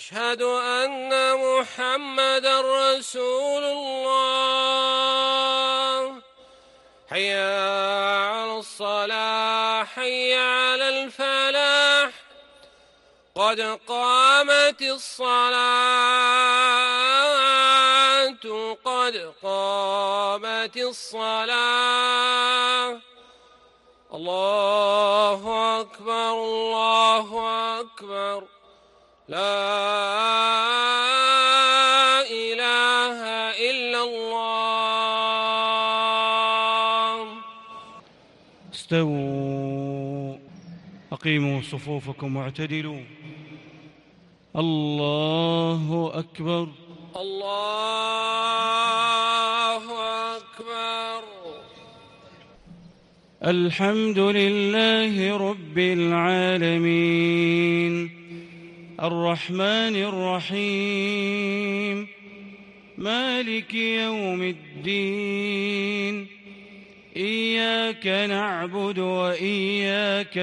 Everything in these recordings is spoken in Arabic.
أشهد أن محمدًا رسول الله. حي على الصلاة حي على الفلاح قد قامت الصلاة قد قامت الصلاة. الله أكبر الله أكبر لا إله إلا الله. استووا أقيموا صفوفكم واعتدلوا. الله أكبر الله أكبر. الحمد لله رب العالمين الرحمن الرحيم مالك يوم الدين إياك نعبد وإياك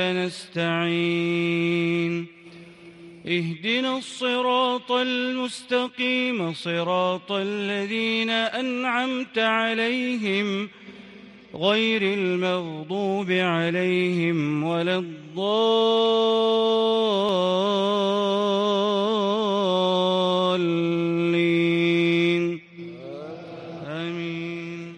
نستعين اهدنا الصراط المستقيم صراط الذين أنعمت عليهم غير المغضوب عليهم ولا الضالين آمين.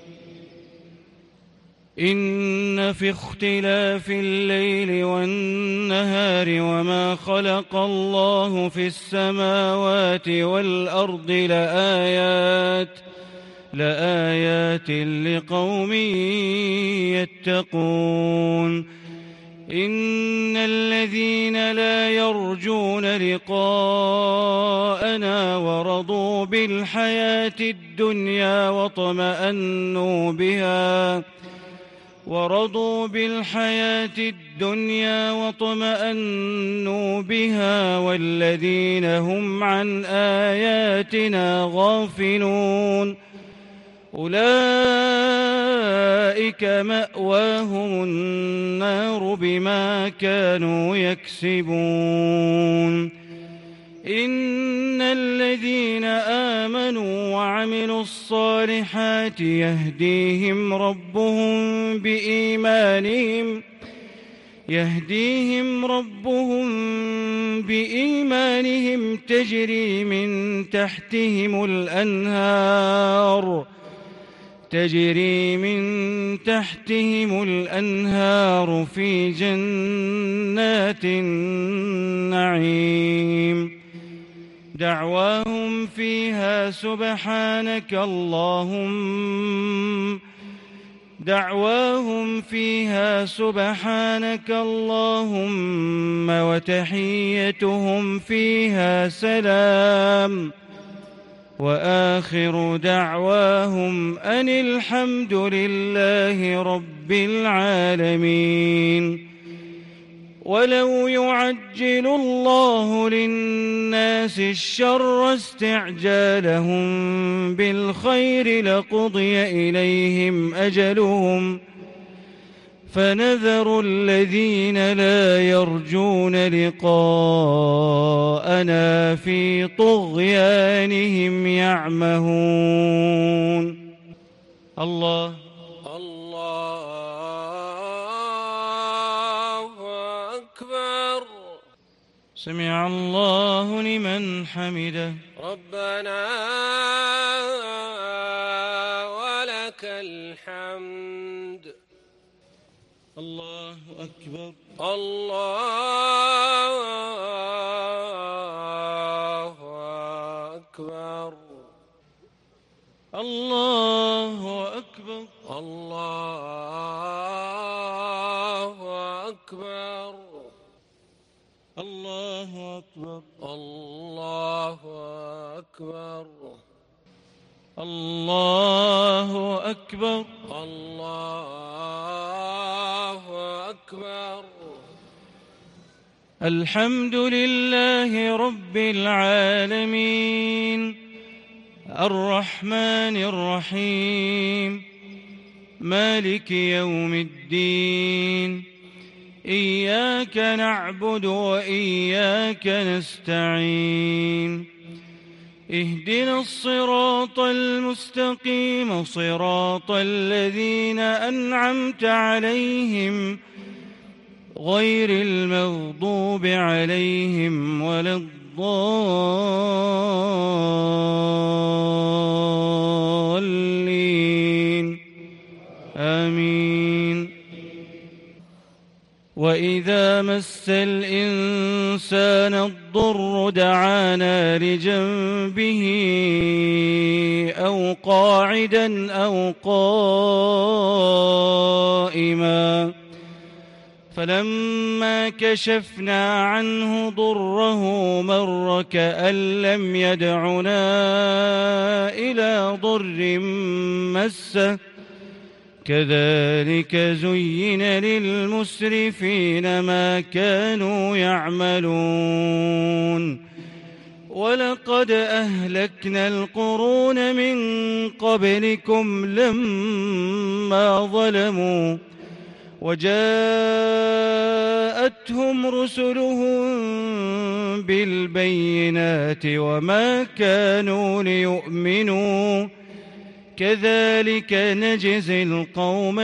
إن في اختلاف الليل والنهار وما خلق الله في السماوات والأرض لآيات لقوم يتقون. إن الذين لا يرجون لقاءنا ورضوا بالحياة الدنيا واطمأنوا بها والذين هم عن آياتنا غافلون أولئك مأواهم النار بما كانوا يكسبون. إن الذين آمنوا وعملوا الصالحات يهديهم ربهم بإيمانهم تجري من تحتهم الأنهار في جنات النعيم دعواهم فيها سبحانك اللهم وتحيتهم فيها سلام وآخر دعواهم أن الحمد لله رب العالمين. ولو يعجل الله للناس الشر استعجالهم بالخير لقضي إليهم أجلهم فنذر الذين لا يرجون لقاءنا في طغيانهم يعمهون. الله أكبر. سمع الله لمن حمده. ربنا ولك الحمد. الله أكبر. الله أكبر. الله أكبر. الله أكبر. الله أكبر. الله أكبر. الله أكبر. الله أكبر. الحمد لله رب العالمين الرحمن الرحيم مالك يوم الدين إياك نعبد وإياك نستعين اهدنا الصراط المستقيم صراط الذين أنعمت عليهم غير المغضوب عليهم ولا الضالين آمين. وإذا مس الإنسان الضر دعانا لجنبه أو قاعدا أو قائما فلما كشفنا عنه ضره مر كأن لم يدعنا إلى ضر مسه كذلك زين للمسرفين ما كانوا يعملون ولقد أهلكنا القرون من قبلكم لما ظلموا وجاءتهم رسلهم بالبينات وما كانوا ليؤمنوا كذلك نجزي القوم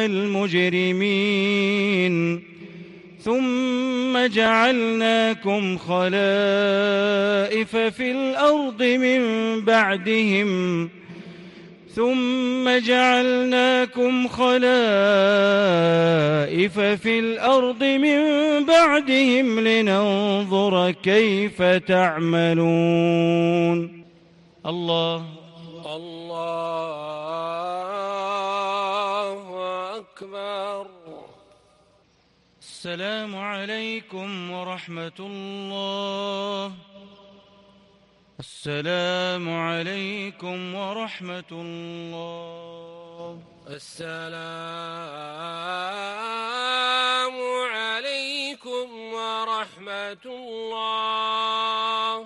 المجرمين ثم جعلناكم خلائف في الأرض من بعدهم لننظر كيف تعملون. الله أكبر. السلام عليكم ورحمة الله. السلام عليكم ورحمة الله. السلام عليكم ورحمة الله.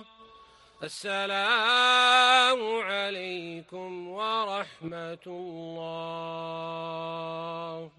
السلام عليكم ورحمة الله.